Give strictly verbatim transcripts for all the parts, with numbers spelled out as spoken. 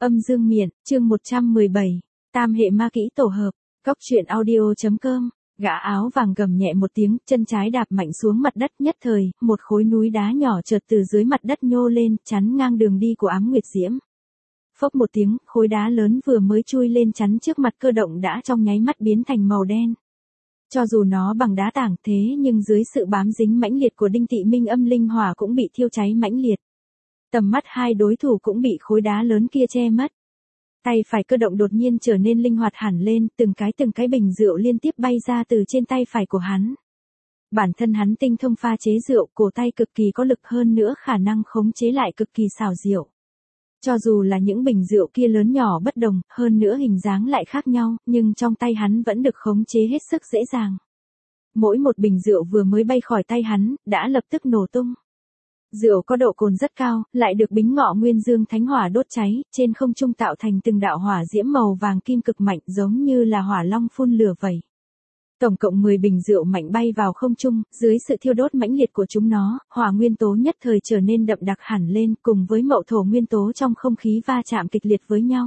Âm dương miện, chương một trăm mười bảy, tam hệ ma kỹ tổ hợp, cóc truyện audio.com, gã áo vàng gầm nhẹ một tiếng, chân trái đạp mạnh xuống mặt đất, nhất thời, một khối núi đá nhỏ chợt từ dưới mặt đất nhô lên, chắn ngang đường đi của Ám Nguyệt Diễm. Phốc một tiếng, khối đá lớn vừa mới chui lên chắn trước mặt Cơ Động đã trong nháy mắt biến thành màu đen. Cho dù nó bằng đá tảng thế nhưng dưới sự bám dính mãnh liệt của Đinh Tị Minh âm linh hỏa cũng bị thiêu cháy mãnh liệt. Tầm mắt hai đối thủ cũng bị khối đá lớn kia che mất. Tay phải Cơ Động đột nhiên trở nên linh hoạt hẳn lên, từng cái từng cái bình rượu liên tiếp bay ra từ trên tay phải của hắn. Bản thân hắn tinh thông pha chế rượu, cổ tay cực kỳ có lực, hơn nữa khả năng khống chế lại cực kỳ xảo diệu. Cho dù là những bình rượu kia lớn nhỏ bất đồng, hơn nữa hình dáng lại khác nhau, nhưng trong tay hắn vẫn được khống chế hết sức dễ dàng. Mỗi một bình rượu vừa mới bay khỏi tay hắn, đã lập tức nổ tung. Rượu có độ cồn rất cao, lại được Bính Ngọ Nguyên Dương Thánh Hỏa đốt cháy, trên không trung tạo thành từng đạo hỏa diễm màu vàng kim cực mạnh, giống như là hỏa long phun lửa vậy. Tổng cộng mười bình rượu mạnh bay vào không trung, dưới sự thiêu đốt mãnh liệt của chúng nó, hỏa nguyên tố nhất thời trở nên đậm đặc hẳn lên, cùng với mậu thổ nguyên tố trong không khí va chạm kịch liệt với nhau.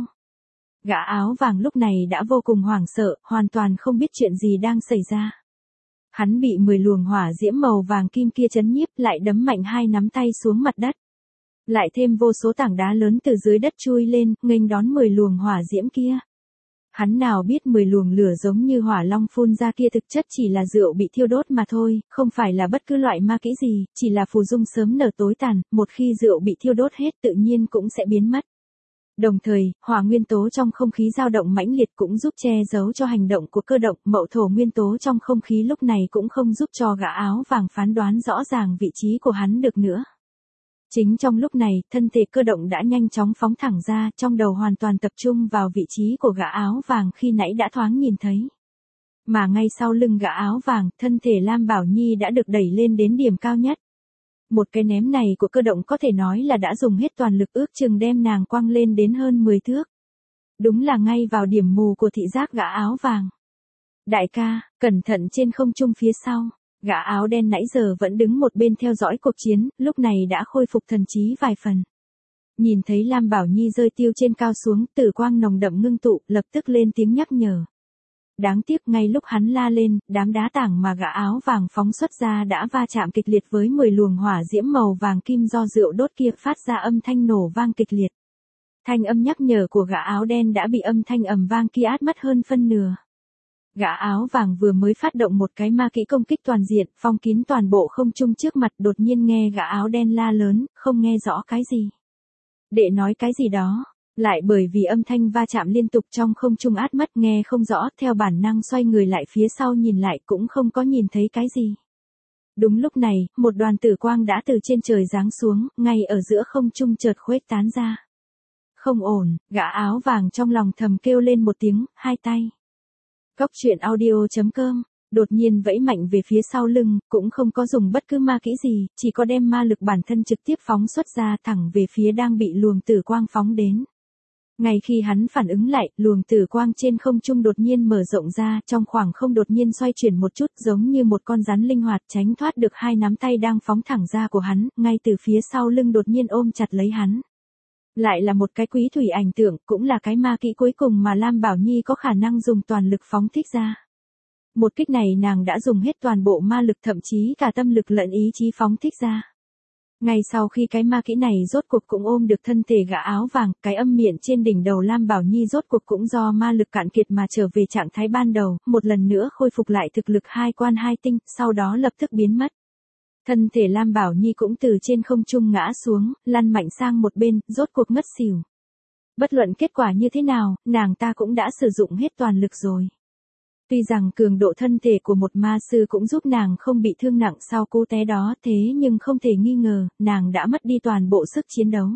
Gã áo vàng lúc này đã vô cùng hoảng sợ, hoàn toàn không biết chuyện gì đang xảy ra. Hắn bị mười luồng hỏa diễm màu vàng kim kia chấn nhiếp, lại đấm mạnh hai nắm tay xuống mặt đất. Lại thêm vô số tảng đá lớn từ dưới đất chui lên, nghênh đón mười luồng hỏa diễm kia. Hắn nào biết mười luồng lửa giống như hỏa long phun ra kia thực chất chỉ là rượu bị thiêu đốt mà thôi, không phải là bất cứ loại ma kỹ gì, chỉ là phù dung sớm nở tối tàn, một khi rượu bị thiêu đốt hết tự nhiên cũng sẽ biến mất. Đồng thời, hỏa nguyên tố trong không khí dao động mãnh liệt cũng giúp che giấu cho hành động của Cơ Động, mậu thổ nguyên tố trong không khí lúc này cũng không giúp cho gã áo vàng phán đoán rõ ràng vị trí của hắn được nữa. Chính trong lúc này, thân thể Cơ Động đã nhanh chóng phóng thẳng ra, trong đầu hoàn toàn tập trung vào vị trí của gã áo vàng khi nãy đã thoáng nhìn thấy. Mà ngay sau lưng gã áo vàng, thân thể Lam Bảo Nhi đã được đẩy lên đến điểm cao nhất. Một cái ném này của Cơ Động có thể nói là đã dùng hết toàn lực, ước chừng đem nàng quăng lên đến hơn mười thước. Đúng là ngay vào điểm mù của thị giác gã áo vàng. Đại ca, cẩn thận trên không trung phía sau. Gã áo đen nãy giờ vẫn đứng một bên theo dõi cuộc chiến, lúc này đã khôi phục thần trí vài phần. Nhìn thấy Lam Bảo Nhi rơi tiêu trên cao xuống, tử quang nồng đậm ngưng tụ, lập tức lên tiếng nhắc nhở. Đáng tiếc ngay lúc hắn la lên, đám đá tảng mà gã áo vàng phóng xuất ra đã va chạm kịch liệt với mười luồng hỏa diễm màu vàng kim do rượu đốt kia, phát ra âm thanh nổ vang kịch liệt. Thanh âm nhắc nhở của gã áo đen đã bị âm thanh ầm vang kia át mất hơn phân nửa. Gã áo vàng vừa mới phát động một cái ma kỹ công kích toàn diện, phong kín toàn bộ không trung trước mặt, đột nhiên nghe gã áo đen la lớn, không nghe rõ cái gì. Đệ nói cái gì đó, lại bởi vì âm thanh va chạm liên tục trong không trung át mất, nghe không rõ, theo bản năng xoay người lại phía sau nhìn lại cũng không có nhìn thấy cái gì. Đúng lúc này, một đoàn tử quang đã từ trên trời giáng xuống, ngay ở giữa không trung chợt khuếch tán ra. Không ổn, gã áo vàng trong lòng thầm kêu lên một tiếng, hai tay. Cóc truyện audio.com, đột nhiên vẫy mạnh về phía sau lưng, cũng không có dùng bất cứ ma kỹ gì, chỉ có đem ma lực bản thân trực tiếp phóng xuất ra thẳng về phía đang bị luồng tử quang phóng đến. Ngay khi hắn phản ứng lại, luồng tử quang trên không trung đột nhiên mở rộng ra, trong khoảng không đột nhiên xoay chuyển một chút, giống như một con rắn linh hoạt tránh thoát được hai nắm tay đang phóng thẳng ra của hắn, ngay từ phía sau lưng đột nhiên ôm chặt lấy hắn. Lại là một cái quý thủy ảnh tượng, cũng là cái ma kỹ cuối cùng mà Lam Bảo Nhi có khả năng dùng toàn lực phóng thích ra. Một kích này nàng đã dùng hết toàn bộ ma lực, thậm chí cả tâm lực lẫn ý chí phóng thích ra. Ngay sau khi cái ma kỹ này rốt cuộc cũng ôm được thân thể gã áo vàng, cái âm miện trên đỉnh đầu Lam Bảo Nhi rốt cuộc cũng do ma lực cạn kiệt mà trở về trạng thái ban đầu, một lần nữa khôi phục lại thực lực hai quan hai tinh, sau đó lập tức biến mất. Thân thể Lam Bảo Nhi cũng từ trên không trung ngã xuống, lăn mạnh sang một bên, rốt cuộc ngất xỉu. Bất luận kết quả như thế nào, nàng ta cũng đã sử dụng hết toàn lực rồi. Tuy rằng cường độ thân thể của một ma sư cũng giúp nàng không bị thương nặng sau cú té đó, thế nhưng không thể nghi ngờ, nàng đã mất đi toàn bộ sức chiến đấu.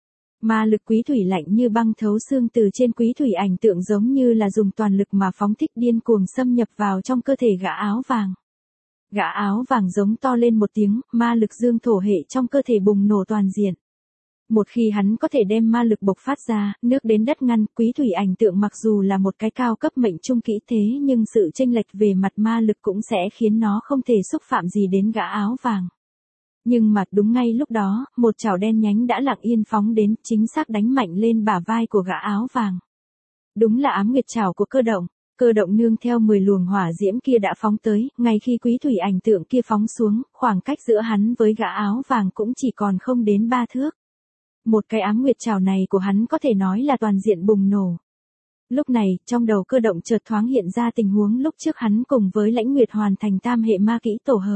Ma lực quý thủy lạnh như băng thấu xương từ trên quý thủy ảnh tượng giống như là dùng toàn lực mà phóng thích điên cuồng xâm nhập vào trong cơ thể gã áo vàng. Gã áo vàng giống to lên một tiếng, ma lực dương thổ hệ trong cơ thể bùng nổ toàn diện. Một khi hắn có thể đem ma lực bộc phát ra, nước đến đất ngăn, quý thủy ảnh tượng mặc dù là một cái cao cấp mệnh trung kỹ thế nhưng sự chênh lệch về mặt ma lực cũng sẽ khiến nó không thể xúc phạm gì đến gã áo vàng. Nhưng mà đúng ngay lúc đó, một chảo đen nhánh đã lặng yên phóng đến, chính xác đánh mạnh lên bả vai của gã áo vàng. Đúng là ám nguyệt trảo của Cơ Động. Cơ Động nương theo mười luồng hỏa diễm kia đã phóng tới, ngay khi quý thủy ảnh tượng kia phóng xuống, khoảng cách giữa hắn với gã áo vàng cũng chỉ còn không đến ba thước. Một cái ám nguyệt trảo này của hắn có thể nói là toàn diện bùng nổ. Lúc này, trong đầu Cơ Động chợt thoáng hiện ra tình huống lúc trước hắn cùng với Lãnh Nguyệt hoàn thành tam hệ ma kỹ tổ hợp.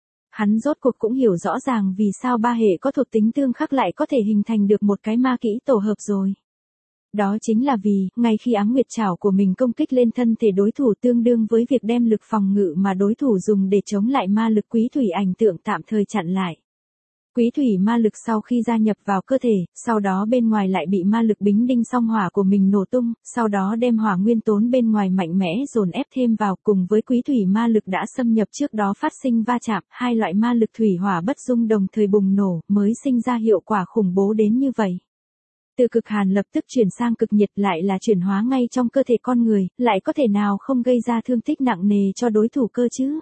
Hắn rốt cuộc cũng hiểu rõ ràng vì sao ba hệ có thuộc tính tương khắc lại có thể hình thành được một cái ma kỹ tổ hợp rồi. Đó chính là vì, ngay khi ám nguyệt trảo của mình công kích lên thân thể đối thủ tương đương với việc đem lực phòng ngự mà đối thủ dùng để chống lại ma lực quý thủy ảnh tượng tạm thời chặn lại. Quý thủy ma lực sau khi gia nhập vào cơ thể, sau đó bên ngoài lại bị ma lực bính đinh song hỏa của mình nổ tung, sau đó đem hỏa nguyên tốn bên ngoài mạnh mẽ dồn ép thêm vào cùng với quý thủy ma lực đã xâm nhập trước đó phát sinh va chạm, hai loại ma lực thủy hỏa bất dung đồng thời bùng nổ, mới sinh ra hiệu quả khủng bố đến như vậy. Từ cực hàn lập tức chuyển sang cực nhiệt lại là chuyển hóa ngay trong cơ thể con người, lại có thể nào không gây ra thương tích nặng nề cho đối thủ cơ chứ?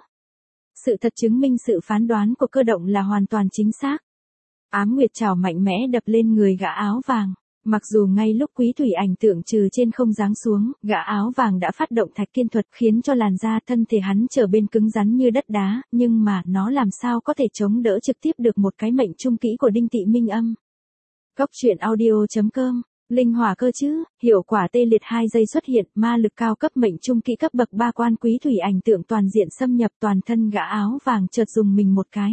Sự thật chứng minh sự phán đoán của Cơ Động là hoàn toàn chính xác. Ám nguyệt trảo mạnh mẽ đập lên người gã áo vàng. Mặc dù ngay lúc quý thủy ảnh tượng trừ trên không giáng xuống, gã áo vàng đã phát động thạch kiên thuật khiến cho làn da thân thể hắn trở bên cứng rắn như đất đá, nhưng mà nó làm sao có thể chống đỡ trực tiếp được một cái mệnh trung kỹ của Đinh Tị Minh Âm. Góc truyện audio chấm com, linh hỏa cơ chứ, hiệu quả tê liệt hai giây xuất hiện, ma lực cao cấp mệnh trung kỹ cấp bậc ba quan quý thủy ảnh tượng toàn diện xâm nhập toàn thân gã áo vàng chợt dùng mình một cái.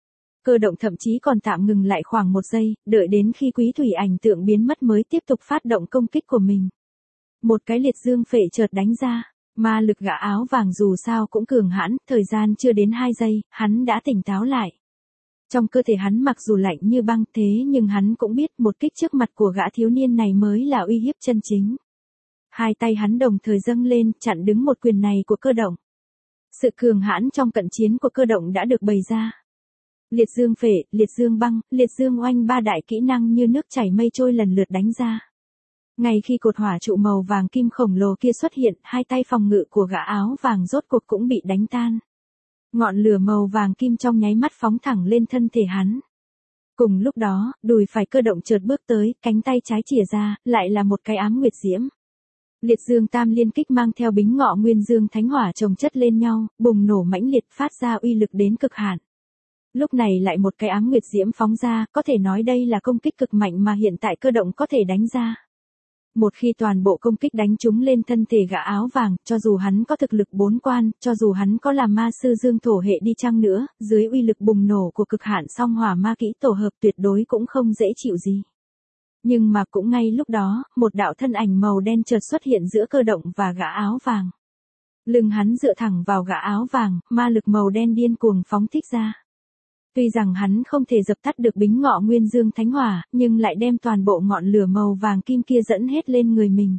Cơ Động thậm chí còn tạm ngừng lại khoảng một giây, đợi đến khi quý thủy ảnh tượng biến mất mới tiếp tục phát động công kích của mình. Một cái liệt dương phệ chợt đánh ra, ma lực gã áo vàng dù sao cũng cường hãn, thời gian chưa đến hai giây, hắn đã tỉnh táo lại. Trong cơ thể hắn mặc dù lạnh như băng thế nhưng hắn cũng biết một kích trước mặt của gã thiếu niên này mới là uy hiếp chân chính. Hai tay hắn đồng thời dâng lên chặn đứng một quyền này của Cơ Động. Sự cường hãn trong cận chiến của Cơ Động đã được bày ra. Liệt dương phệ, liệt dương băng, liệt dương oanh ba đại kỹ năng như nước chảy mây trôi lần lượt đánh ra. Ngay khi cột hỏa trụ màu vàng kim khổng lồ kia xuất hiện, hai tay phòng ngự của gã áo vàng rốt cuộc cũng bị đánh tan. Ngọn lửa màu vàng kim trong nháy mắt phóng thẳng lên thân thể hắn. Cùng lúc đó, đùi phải Cơ Động chợt bước tới, cánh tay trái chìa ra, lại là một cái ám nguyệt diễm. Liệt dương tam liên kích mang theo bính ngọ nguyên dương thánh hỏa chồng chất lên nhau, bùng nổ mãnh liệt phát ra uy lực đến cực hạn. Lúc này lại một cái ám nguyệt diễm phóng ra, có thể nói đây là công kích cực mạnh mà hiện tại Cơ Động có thể đánh ra. Một khi toàn bộ công kích đánh trúng lên thân thể gã áo vàng, cho dù hắn có thực lực bốn quan, cho dù hắn có là ma sư dương thổ hệ đi chăng nữa, dưới uy lực bùng nổ của cực hạn song hỏa ma kỹ tổ hợp tuyệt đối cũng không dễ chịu gì. Nhưng mà cũng ngay lúc đó, một đạo thân ảnh màu đen chợt xuất hiện giữa Cơ Động và gã áo vàng. Lưng hắn dựa thẳng vào gã áo vàng, ma lực màu đen điên cuồng phóng thích ra. Tuy rằng hắn không thể dập tắt được bính ngọ nguyên dương thánh hỏa, nhưng lại đem toàn bộ ngọn lửa màu vàng kim kia dẫn hết lên người mình.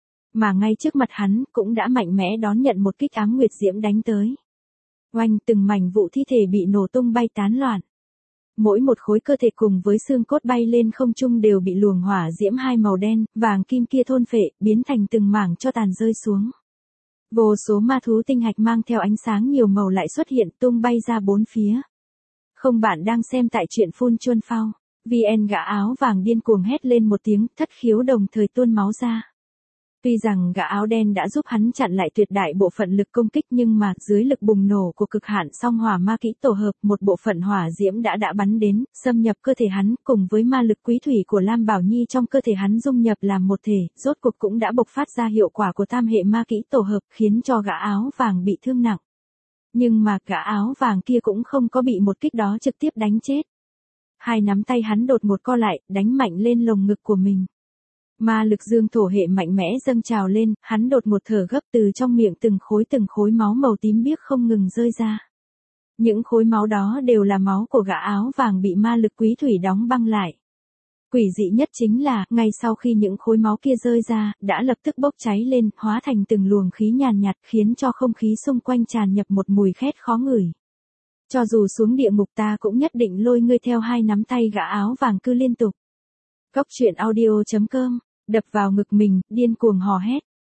Mà ngay trước mặt hắn, cũng đã mạnh mẽ đón nhận một kích ám nguyệt diễm đánh tới. Oanh, từng mảnh vụ thi thể bị nổ tung bay tán loạn. Mỗi một khối cơ thể cùng với xương cốt bay lên không trung đều bị luồng hỏa diễm hai màu đen, vàng kim kia thôn phệ, biến thành từng mảng cho tàn rơi xuống. Vô số ma thú tinh hạch mang theo ánh sáng nhiều màu lại xuất hiện tung bay ra bốn phía. Không, bạn đang xem tại truyện Phun Chuân Phao. vê en gã áo vàng điên cuồng hét lên một tiếng, thất khiếu đồng thời tuôn máu ra. Tuy rằng gã áo đen đã giúp hắn chặn lại tuyệt đại bộ phận lực công kích nhưng mà dưới lực bùng nổ của cực hạn song hỏa ma kỹ tổ hợp, một bộ phận hỏa diễm đã đã bắn đến, xâm nhập cơ thể hắn, cùng với ma lực quý thủy của Lam Bảo Nhi trong cơ thể hắn dung nhập làm một thể, rốt cuộc cũng đã bộc phát ra hiệu quả của tam hệ ma kỹ tổ hợp, khiến cho gã áo vàng bị thương nặng. Nhưng mà gã áo vàng kia cũng không có bị một kích đó trực tiếp đánh chết. Hai nắm tay hắn đột một co lại, đánh mạnh lên lồng ngực của mình. Ma lực dương thổ hệ mạnh mẽ dâng trào lên, hắn đột một thở gấp từ trong miệng từng khối từng khối máu màu tím biếc không ngừng rơi ra. Những khối máu đó đều là máu của gã áo vàng bị ma lực quý thủy đóng băng lại. Quỷ dị nhất chính là, ngay sau khi những khối máu kia rơi ra, đã lập tức bốc cháy lên, hóa thành từng luồng khí nhàn nhạt, khiến cho không khí xung quanh tràn nhập một mùi khét khó ngửi. Cho dù xuống địa ngục ta cũng nhất định lôi ngươi theo hai nắm tay gã áo vàng cứ liên tục. Góc truyện audio chấm com, đập vào ngực mình, điên cuồng hò hét.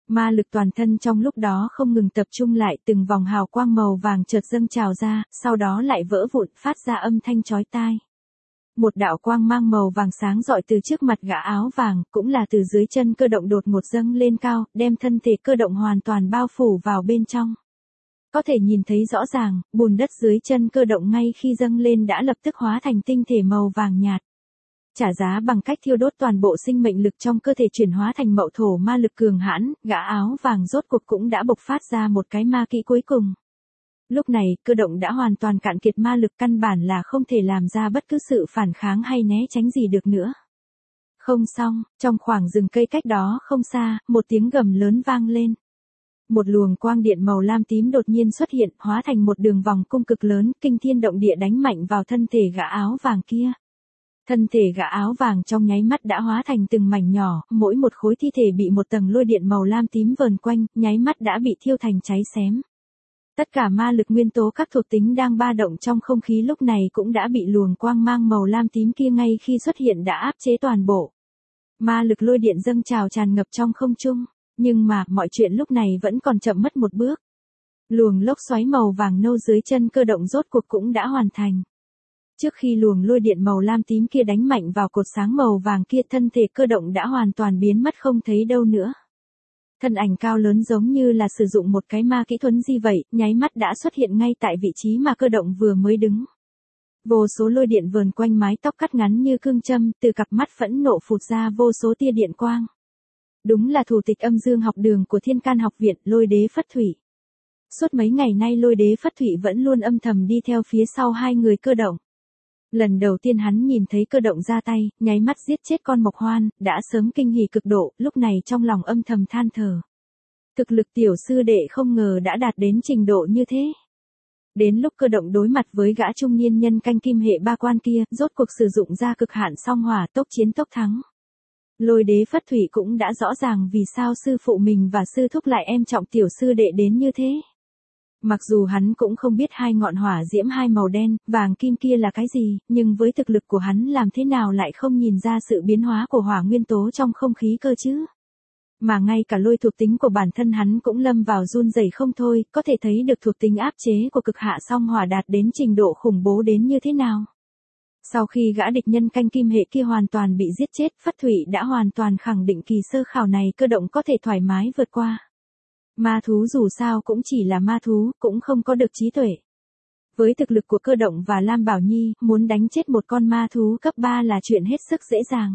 Ma lực toàn thân trong lúc đó không ngừng tập trung lại, từng vòng hào quang màu vàng chợt dâng trào ra, sau đó lại vỡ vụn, phát ra âm thanh chói tai. Một đạo quang mang màu vàng sáng rọi từ trước mặt gã áo vàng, cũng là từ dưới chân Cơ Động đột ngột dâng lên cao, đem thân thể Cơ Động hoàn toàn bao phủ vào bên trong. Có thể nhìn thấy rõ ràng, bùn đất dưới chân Cơ Động ngay khi dâng lên đã lập tức hóa thành tinh thể màu vàng nhạt. Trả giá bằng cách thiêu đốt toàn bộ sinh mệnh lực trong cơ thể chuyển hóa thành mậu thổ ma lực cường hãn, gã áo vàng rốt cuộc cũng đã bộc phát ra một cái ma kỹ cuối cùng. Lúc này, Cơ Động đã hoàn toàn cạn kiệt ma lực, căn bản là không thể làm ra bất cứ sự phản kháng hay né tránh gì được nữa. Không xong, trong khoảng rừng cây cách đó không xa, một tiếng gầm lớn vang lên. Một luồng quang điện màu lam tím đột nhiên xuất hiện, hóa thành một đường vòng cung cực lớn, kinh thiên động địa đánh mạnh vào thân thể gã áo vàng kia. Thân thể gã áo vàng trong nháy mắt đã hóa thành từng mảnh nhỏ, mỗi một khối thi thể bị một tầng lôi điện màu lam tím vờn quanh, nháy mắt đã bị thiêu thành cháy xém. Tất cả ma lực nguyên tố các thuộc tính đang ba động trong không khí lúc này cũng đã bị luồng quang mang màu lam tím kia ngay khi xuất hiện đã áp chế toàn bộ. Ma lực lôi điện dâng trào tràn ngập trong không trung, nhưng mà mọi chuyện lúc này vẫn còn chậm mất một bước. Luồng lốc xoáy màu vàng nâu dưới chân Cơ Động rốt cuộc cũng đã hoàn thành. Trước khi luồng lôi điện màu lam tím kia đánh mạnh vào cột sáng màu vàng kia, thân thể Cơ Động đã hoàn toàn biến mất không thấy đâu nữa. Thân ảnh cao lớn giống như là sử dụng một cái ma kỹ thuấn di vậy, nháy mắt đã xuất hiện ngay tại vị trí mà Cơ Động vừa mới đứng. Vô số lôi điện vờn quanh mái tóc cắt ngắn như cương châm, từ cặp mắt phẫn nộ phụt ra vô số tia điện quang. Đúng là thủ tịch âm dương học đường của Thiên Can học viện, Lôi Đế Phất Thủy. Suốt mấy ngày nay Lôi Đế Phất Thủy vẫn luôn âm thầm đi theo phía sau hai người Cơ Động. Lần đầu tiên hắn nhìn thấy Cơ Động ra tay, nháy mắt giết chết con Mộc Hoan, đã sớm kinh hỉ cực độ, lúc này trong lòng âm thầm than thở. Thực lực tiểu sư đệ không ngờ đã đạt đến trình độ như thế. Đến lúc Cơ Động đối mặt với gã trung niên nhân canh kim hệ ba quan kia, rốt cuộc sử dụng ra cực hạn song hỏa, tốc chiến tốc thắng. Lôi Đế Phất Thủy cũng đã rõ ràng vì sao sư phụ mình và sư thúc lại em trọng tiểu sư đệ đến như thế. Mặc dù hắn cũng không biết hai ngọn hỏa diễm hai màu đen, vàng kim kia là cái gì, nhưng với thực lực của hắn làm thế nào lại không nhìn ra sự biến hóa của hỏa nguyên tố trong không khí cơ chứ. Mà ngay cả lôi thuộc tính của bản thân hắn cũng lâm vào run rẩy không thôi, có thể thấy được thuộc tính áp chế của cực hạ song hỏa đạt đến trình độ khủng bố đến như thế nào. Sau khi gã địch nhân canh kim hệ kia hoàn toàn bị giết chết, Phất Thủy đã hoàn toàn khẳng định kỳ sơ khảo này Cơ Động có thể thoải mái vượt qua. Ma thú dù sao cũng chỉ là ma thú, cũng không có được trí tuệ. Với thực lực của Cơ Động và Lam Bảo Nhi, muốn đánh chết một con ma thú cấp ba là chuyện hết sức dễ dàng.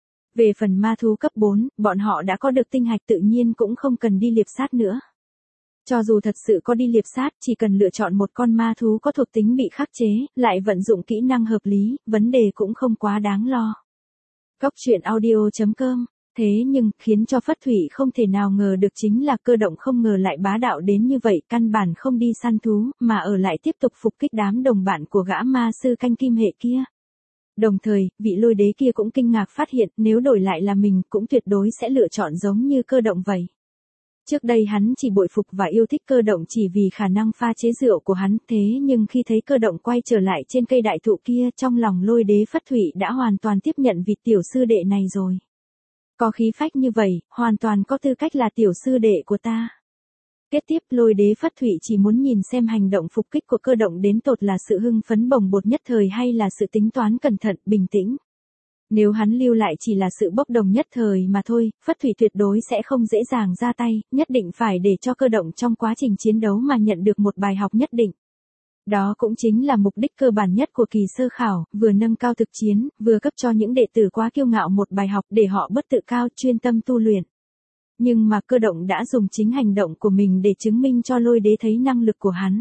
Về phần ma thú cấp bốn, bọn họ đã có được tinh hạch tự nhiên cũng không cần đi liệp sát nữa. Cho dù thật sự có đi liệp sát, chỉ cần lựa chọn một con ma thú có thuộc tính bị khắc chế, lại vận dụng kỹ năng hợp lý, vấn đề cũng không quá đáng lo. Cóc truyện audio chấm com. Thế nhưng, khiến cho Phất Thủy không thể nào ngờ được chính là Cơ Động không ngờ lại bá đạo đến như vậy, căn bản không đi săn thú, mà ở lại tiếp tục phục kích đám đồng bạn của gã ma sư canh kim hệ kia. Đồng thời, vị Lôi Đế kia cũng kinh ngạc phát hiện, nếu đổi lại là mình, cũng tuyệt đối sẽ lựa chọn giống như Cơ Động vậy. Trước đây hắn chỉ bội phục và yêu thích Cơ Động chỉ vì khả năng pha chế rượu của hắn, thế nhưng khi thấy Cơ Động quay trở lại trên cây đại thụ kia, trong lòng Lôi Đế Phất Thủy đã hoàn toàn tiếp nhận vị tiểu sư đệ này rồi. Có khí phách như vậy, hoàn toàn có tư cách là tiểu sư đệ của ta. Kế tiếp Lôi Đế Phất Thủy chỉ muốn nhìn xem hành động phục kích của Cơ Động đến tột là sự hưng phấn bồng bột nhất thời hay là sự tính toán cẩn thận, bình tĩnh. Nếu hắn lưu lại chỉ là sự bốc đồng nhất thời mà thôi, Phất Thủy tuyệt đối sẽ không dễ dàng ra tay, nhất định phải để cho Cơ Động trong quá trình chiến đấu mà nhận được một bài học nhất định. Đó cũng chính là mục đích cơ bản nhất của kỳ sơ khảo, vừa nâng cao thực chiến, vừa cấp cho những đệ tử quá kiêu ngạo một bài học để họ bất tự cao, chuyên tâm tu luyện. Nhưng mà Cơ Động đã dùng chính hành động của mình để chứng minh cho Lôi Đế thấy năng lực của hắn.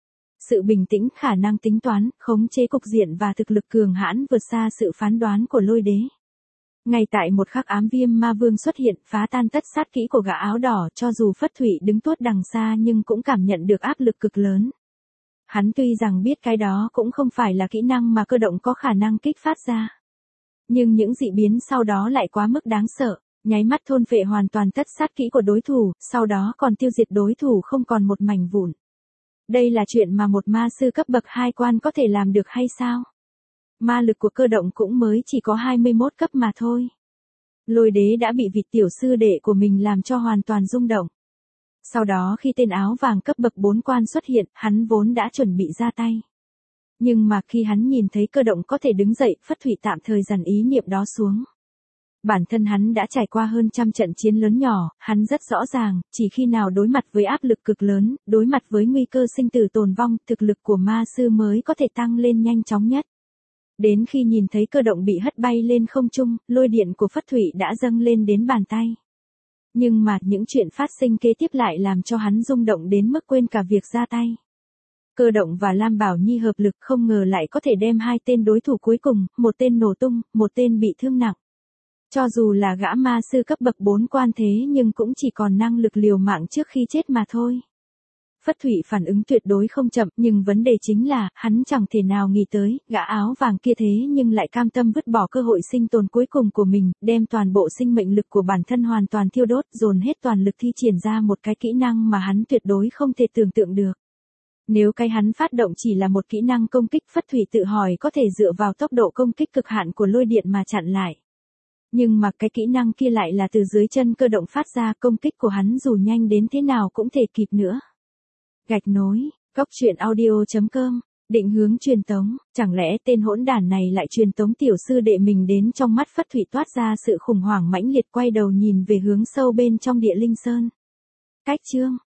Sự bình tĩnh, khả năng tính toán, khống chế cục diện và thực lực cường hãn vượt xa sự phán đoán của Lôi Đế. Ngay tại một khắc ám viêm ma vương xuất hiện, phá tan tất sát kỹ của gã áo đỏ, cho dù Phất Thủy đứng tuốt đằng xa nhưng cũng cảm nhận được áp lực cực lớn. Hắn tuy rằng biết cái đó cũng không phải là kỹ năng mà Cơ Động có khả năng kích phát ra. Nhưng những dị biến sau đó lại quá mức đáng sợ, nháy mắt thôn phệ hoàn toàn tất sát kỹ của đối thủ, sau đó còn tiêu diệt đối thủ không còn một mảnh vụn. Đây là chuyện mà một ma sư cấp bậc hai quan có thể làm được hay sao? Ma lực của Cơ Động cũng mới chỉ có hai mươi mốt cấp mà thôi. Lôi đế đã bị vị tiểu sư đệ của mình làm cho hoàn toàn rung động. Sau đó khi tên áo vàng cấp bậc bốn quan xuất hiện, hắn vốn đã chuẩn bị ra tay. Nhưng mà khi hắn nhìn thấy Cơ Động có thể đứng dậy, Phất Thụy tạm thời dằn ý niệm đó xuống. Bản thân hắn đã trải qua hơn trăm trận chiến lớn nhỏ, hắn rất rõ ràng, chỉ khi nào đối mặt với áp lực cực lớn, đối mặt với nguy cơ sinh tử tồn vong, thực lực của ma sư mới có thể tăng lên nhanh chóng nhất. Đến khi nhìn thấy Cơ Động bị hất bay lên không trung, lôi điện của Phất Thụy đã dâng lên đến bàn tay. Nhưng mà những chuyện phát sinh kế tiếp lại làm cho hắn rung động đến mức quên cả việc ra tay. Cơ Động và Lam Bảo Nhi hợp lực không ngờ lại có thể đem hai tên đối thủ cuối cùng, một tên nổ tung, một tên bị thương nặng. Cho dù là gã ma sư cấp bậc bốn quan thế nhưng cũng chỉ còn năng lực liều mạng trước khi chết mà thôi. Phất Thụy phản ứng tuyệt đối không chậm, nhưng vấn đề chính là, hắn chẳng thể nào nghĩ tới, gã áo vàng kia thế nhưng lại cam tâm vứt bỏ cơ hội sinh tồn cuối cùng của mình, đem toàn bộ sinh mệnh lực của bản thân hoàn toàn thiêu đốt, dồn hết toàn lực thi triển ra một cái kỹ năng mà hắn tuyệt đối không thể tưởng tượng được. Nếu cái hắn phát động chỉ là một kỹ năng công kích, Phất Thụy tự hỏi có thể dựa vào tốc độ công kích cực hạn của lôi điện mà chặn lại. Nhưng mà cái kỹ năng kia lại là từ dưới chân Cơ Động phát ra, công kích của hắn dù nhanh đến thế nào cũng thể kịp nữa. Gạch nối, góc truyện audio chấm com, định hướng truyền tống, chẳng lẽ tên hỗn đản này lại truyền tống tiểu sư đệ mình đến? Trong mắt Phất Thụy toát ra sự khủng hoảng mãnh liệt, quay đầu nhìn về hướng sâu bên trong Địa Linh Sơn. Cách chương